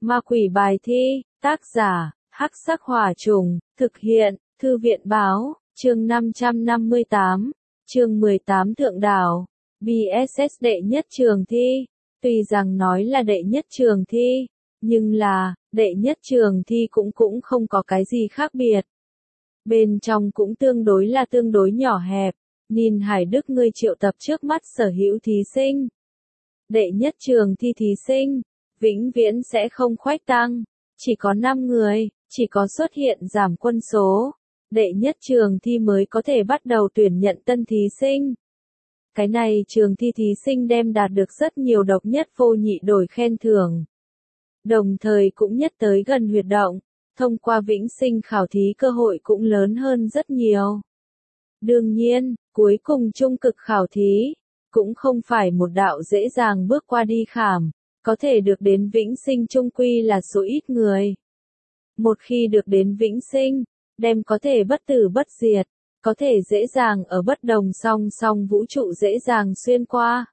Ma quỷ bài thi, tác giả, Hắc Sắc Hỏa Trùng, thực hiện, Thư viện báo, chương 558, chương 18 Thượng Đảo, BSS đệ nhất trường thi. Tuy rằng nói là đệ nhất trường thi, nhưng là, đệ nhất trường thi cũng không có cái gì khác biệt. Bên trong cũng tương đối nhỏ hẹp, Ninh Hải Đức ngươi triệu tập trước mắt sở hữu thí sinh. Đệ nhất trường thi thí sinh, vĩnh viễn sẽ không khuếch tăng, chỉ có 5 người, chỉ có xuất hiện giảm quân số. Đệ nhất trường thi mới có thể bắt đầu tuyển nhận tân thí sinh. Cái này trường thi thí sinh đem đạt được rất nhiều độc nhất vô nhị đổi khen thưởng. Đồng thời cũng nhất tới gần huyệt động, thông qua vĩnh sinh khảo thí cơ hội cũng lớn hơn rất nhiều. Đương nhiên, cuối cùng trung cực khảo thí, cũng không phải một đạo dễ dàng bước qua đi khảm, có thể được đến vĩnh sinh chung quy là số ít người. Một khi được đến vĩnh sinh, đem có thể bất tử bất diệt, có thể dễ dàng ở bất đồng song vũ trụ dễ dàng xuyên qua.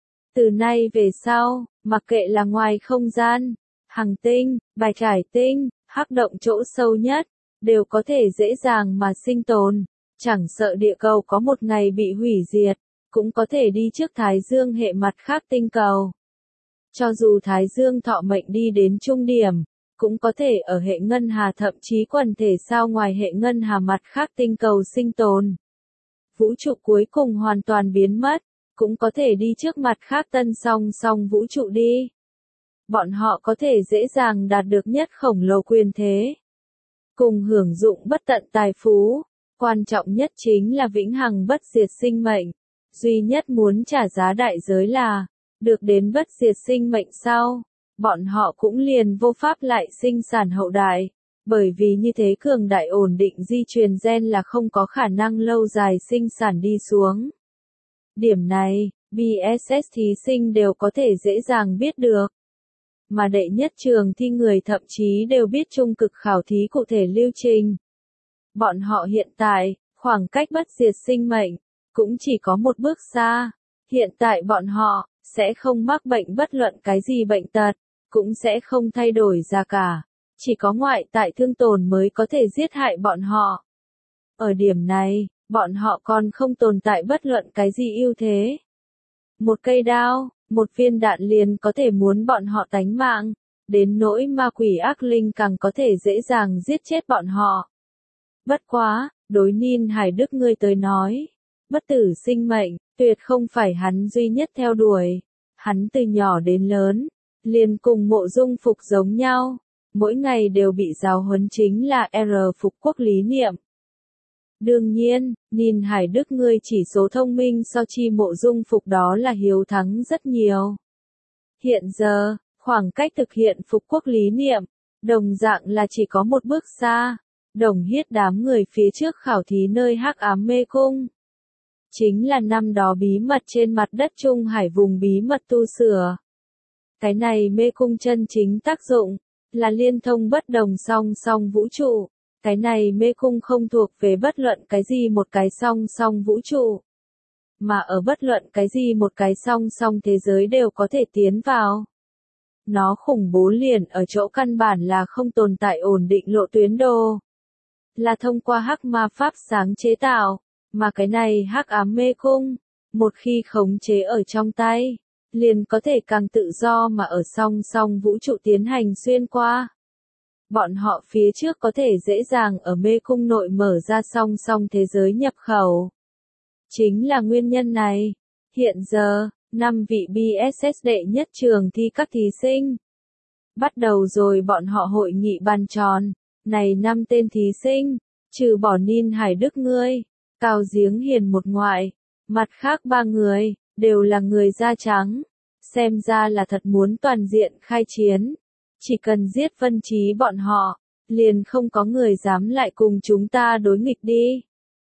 Từ nay về sau, mặc kệ là ngoài không gian, hành tinh, bài trải tinh, hắc động chỗ sâu nhất, đều có thể dễ dàng mà sinh tồn, chẳng sợ địa cầu có một ngày bị hủy diệt, cũng có thể đi trước Thái Dương hệ mặt khác tinh cầu. Cho dù Thái Dương thọ mệnh đi đến trung điểm, cũng có thể ở hệ ngân hà thậm chí quần thể sao ngoài hệ ngân hà mặt khác tinh cầu sinh tồn. Vũ trụ cuối cùng hoàn toàn biến mất, cũng có thể đi trước mặt khác tân song vũ trụ đi. Bọn họ có thể dễ dàng đạt được nhất khổng lồ quyền thế, cùng hưởng dụng bất tận tài phú, quan trọng nhất chính là vĩnh hằng bất diệt sinh mệnh. Duy nhất muốn trả giá đại giới là, được đến bất diệt sinh mệnh sau, bọn họ cũng liền vô pháp lại sinh sản hậu đại, bởi vì như thế cường đại ổn định di truyền gen là không có khả năng lâu dài sinh sản đi xuống. Điểm này, BSS thí sinh đều có thể dễ dàng biết được. Mà đệ nhất trường thi người thậm chí đều biết trung cực khảo thí cụ thể lưu trình. Bọn họ hiện tại, khoảng cách bất diệt sinh mệnh, cũng chỉ có một bước xa. Hiện tại bọn họ, sẽ không mắc bệnh bất luận cái gì bệnh tật, cũng sẽ không thay đổi ra cả. Chỉ có ngoại tại thương tổn mới có thể giết hại bọn họ. Ở điểm này, bọn họ còn không tồn tại bất luận cái gì ưu thế. Một cây đao, một viên đạn liền có thể muốn bọn họ tánh mạng, đến nỗi ma quỷ ác linh càng có thể dễ dàng giết chết bọn họ. Bất quá, đối Ninh Hải Đức ngươi tới nói, bất tử sinh mệnh, tuyệt không phải hắn duy nhất theo đuổi. Hắn từ nhỏ đến lớn, liền cùng Mộ Dung Phục giống nhau, mỗi ngày đều bị giáo huấn chính là phục quốc lý niệm. Đương nhiên, Ninh Hải Đức ngươi chỉ số thông minh so chi Mộ Dung Phục đó là hiếu thắng rất nhiều. Hiện giờ, khoảng cách thực hiện phục quốc lý niệm, đồng dạng là chỉ có một bước xa, đồng hiết đám người phía trước khảo thí nơi hắc ám mê cung. Chính là năm đó bí mật trên mặt đất Trung Hải vùng bí mật tu sửa. Cái này mê cung chân chính tác dụng, là liên thông bất đồng song vũ trụ. Cái này mê cung không thuộc về bất luận cái gì một cái song vũ trụ. Mà ở bất luận cái gì một cái song thế giới đều có thể tiến vào. Nó khủng bố liền ở chỗ căn bản là không tồn tại ổn định lộ tuyến đồ. Là thông qua hắc ma pháp sáng chế tạo. Mà cái này hắc ám mê cung, một khi khống chế ở trong tay, liền có thể càng tự do mà ở song vũ trụ tiến hành xuyên qua. Bọn họ phía trước có thể dễ dàng ở mê cung nội mở ra song thế giới nhập khẩu. Chính là nguyên nhân này, hiện giờ, 5 vị BSS đệ nhất trường thi các thí sinh. Bắt đầu rồi bọn họ hội nghị bàn tròn, này 5 tên thí sinh, trừ bỏ Ninh Hải Đức ngươi. Cao Giếng Hiền một ngoại, mặt khác 3 người, đều là người da trắng, xem ra là thật muốn toàn diện khai chiến. Chỉ cần giết Vân Trí bọn họ, liền không có người dám lại cùng chúng ta đối nghịch đi.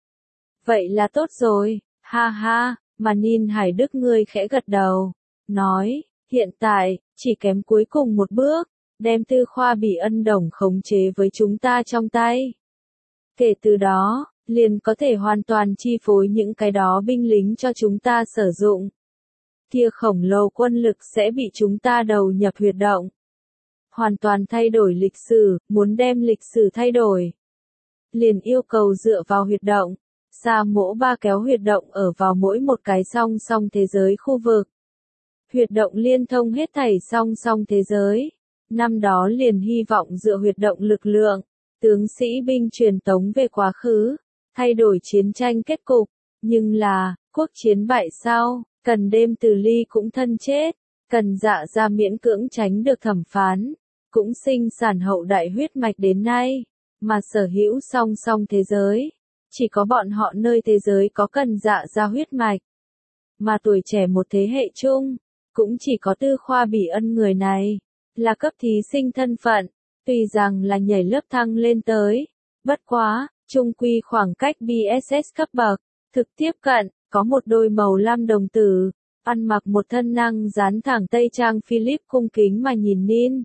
Vậy là tốt rồi, ha ha, mà Ninh Hải Đức ngươi khẽ gật đầu, nói, hiện tại, chỉ kém cuối cùng một bước, đem Tư Khoa Bỉ Ân Đồng khống chế với chúng ta trong tay. Kể từ đó, liền có thể hoàn toàn chi phối những cái đó binh lính cho chúng ta sử dụng. Kia khổng lồ quân lực sẽ bị chúng ta đầu nhập huyệt động. hoàn toàn thay đổi lịch sử, muốn đem lịch sử thay đổi. Liền yêu cầu dựa vào huyệt động, Sa Mỗ Ba kéo huyệt động ở vào mỗi một cái song song thế giới khu vực. Huyệt động liên thông hết thảy song song thế giới. Năm đó liền hy vọng dựa huyệt động lực lượng, tướng sĩ binh truyền tống về quá khứ, thay đổi chiến tranh kết cục, nhưng là, quốc chiến bại sau, Cần Đêm Từ Ly cũng thân chết, Cần Dạ ra miễn cưỡng tránh được thẩm phán, cũng sinh sản hậu đại huyết mạch đến nay, mà sở hữu song song thế giới, chỉ có bọn họ nơi thế giới có Cần Dạ ra huyết mạch, mà tuổi trẻ một thế hệ chung, cũng chỉ có Tư Khoa Bỉ Ân người này, là cấp thí sinh thân phận, tuy rằng là nhảy lớp thăng lên tới, bất quá, chung quy khoảng cách BSS cấp bậc, thực tiếp cận, có một đôi màu lam đồng tử, ăn mặc một thân năng dán thẳng tây trang Philip cung kính mà nhìn Nin.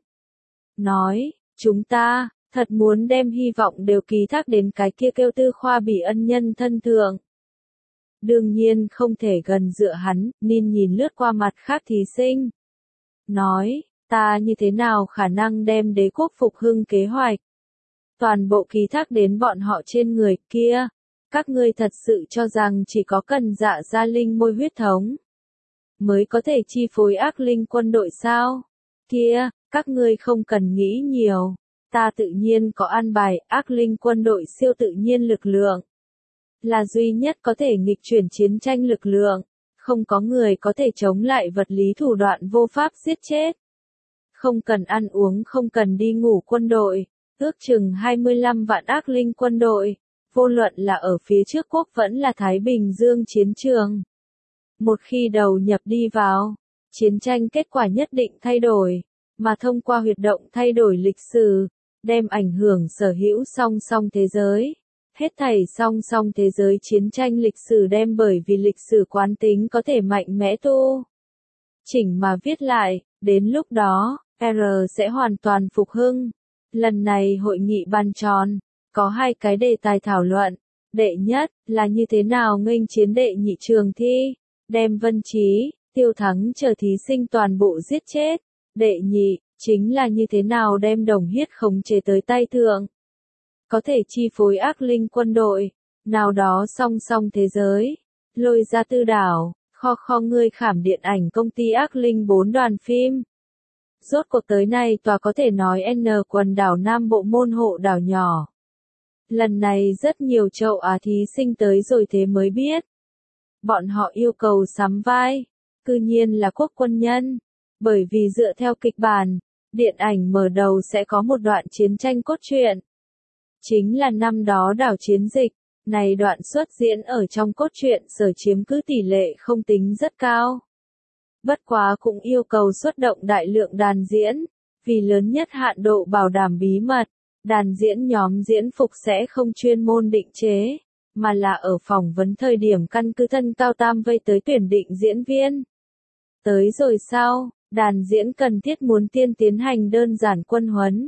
Nói, chúng ta, thật muốn đem hy vọng đều ký thác đến cái kia kêu Tư Khoa Bỉ Ân nhân thân thượng. Đương nhiên không thể gần dựa hắn, Nin nhìn lướt qua mặt khác thí sinh. Nói, ta như thế nào khả năng đem đế quốc phục hưng kế hoạch? Toàn bộ ký thác đến bọn họ trên người kia. Các ngươi thật sự cho rằng chỉ có Cần Dạ gia linh môi huyết thống mới có thể chi phối ác linh quân đội sao? Kia, các ngươi không cần nghĩ nhiều. Ta tự nhiên có an bài ác linh quân đội siêu tự nhiên lực lượng. Là duy nhất có thể nghịch chuyển chiến tranh lực lượng. Không có người có thể chống lại vật lý thủ đoạn vô pháp giết chết. Không cần ăn uống, không cần đi ngủ quân đội. Ước chừng 25 vạn ác linh quân đội. Vô luận là ở phía trước quốc vẫn là Thái Bình Dương chiến trường. Một khi đầu nhập đi vào, chiến tranh kết quả nhất định thay đổi, mà thông qua huyệt động thay đổi lịch sử, đem ảnh hưởng sở hữu song song thế giới. Hết thảy song song thế giới chiến tranh lịch sử đem bởi vì lịch sử quán tính có thể mạnh mẽ tu chỉnh mà viết lại, đến lúc đó, R sẽ hoàn toàn phục hưng. Lần này hội nghị bàn tròn, có hai cái đề tài thảo luận. Đệ nhất, là như thế nào nghênh chiến đệ nhị trường thi, đem Vân Trí, Tiêu Thắng chờ thí sinh toàn bộ giết chết. Đệ nhị, chính là như thế nào đem Đồng Hiết khống chế tới tay thượng. Có thể chi phối ác linh quân đội, nào đó song song thế giới, lôi ra tư đảo, kho ngươi khảm điện ảnh công ty ác linh 4 đoàn phim. Rốt cuộc tới nay tòa có thể nói N quần đảo Nam Bộ môn hộ đảo nhỏ. Lần này rất nhiều châu Á thí sinh tới rồi thế mới biết. Bọn họ yêu cầu sắm vai, cư nhiên là quốc quân nhân, bởi vì dựa theo kịch bản, điện ảnh mở đầu sẽ có một đoạn chiến tranh cốt truyện. Chính là năm đó đảo chiến dịch, này đoạn xuất diễn ở trong cốt truyện sở chiếm cứ tỷ lệ không tính rất cao. Bất quá cũng yêu cầu xuất động đại lượng đàn diễn, vì lớn nhất hạn độ bảo đảm bí mật, đàn diễn nhóm diễn phục sẽ không chuyên môn định chế, mà là ở phỏng vấn thời điểm căn cứ thân cao tam vây tới tuyển định diễn viên. Tới rồi sau, đàn diễn cần thiết muốn tiến hành đơn giản quân huấn.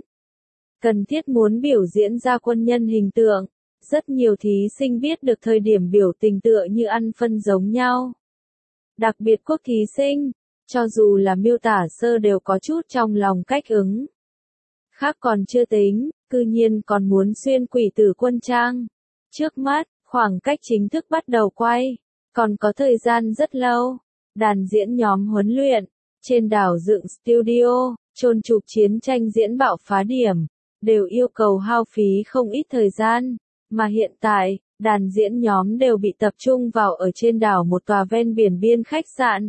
Cần thiết muốn biểu diễn ra quân nhân hình tượng, rất nhiều thí sinh biết được thời điểm biểu tình tựa như ăn phân giống nhau. Đặc biệt quốc thí sinh, cho dù là miêu tả sơ đều có chút trong lòng cách ứng. Khác còn chưa tính, cư nhiên còn muốn xuyên quỷ tử quân trang. Trước mắt, khoảng cách chính thức bắt đầu quay, còn có thời gian rất lâu. Đàn diễn nhóm huấn luyện, trên đảo dựng studio, chôn chụp chiến tranh diễn bạo phá điểm, đều yêu cầu hao phí không ít thời gian, mà hiện tại, đàn diễn nhóm đều bị tập trung vào ở trên đảo một tòa ven biển biên khách sạn.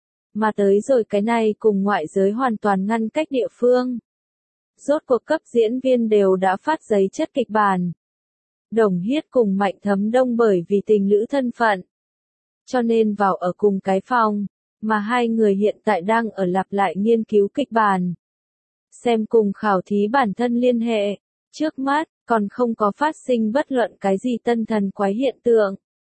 Mà tới rồi cái này cùng ngoại giới hoàn toàn ngăn cách địa phương. Rốt cuộc cấp diễn viên đều đã phát giấy chất kịch bản. Đồng Hiết cùng Mạnh Thấm Đông bởi vì tình lữ thân phận, cho nên vào ở cùng cái phòng, mà hai người hiện tại đang ở lặp lại nghiên cứu kịch bản. Xem cùng khảo thí bản thân liên hệ, trước mắt, còn không có phát sinh bất luận cái gì tân thần quái hiện tượng.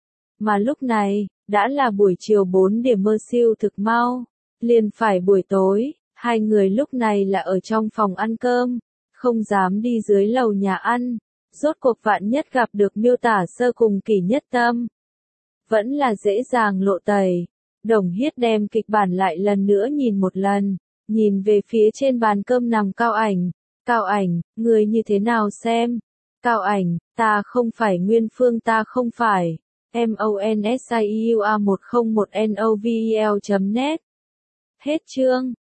Mà lúc này, đã là buổi chiều 4 điểm mơ siêu thực mau, liền phải buổi tối, hai người lúc này là ở trong phòng ăn cơm, không dám đi dưới lầu nhà ăn, rốt cuộc vạn nhất gặp được miêu tả sơ cùng Kỷ Nhất Tâm. Vẫn là dễ dàng lộ tẩy. Đồng Hiết đem kịch bản lại lần nữa nhìn một lần, nhìn về phía trên bàn cơm nằm Cao Ảnh. Cao Ảnh, người như thế nào xem? Cao Ảnh, ta không phải Nguyên Phương, ta không phải. MONSIUA101NOVEL.net. Hết chương.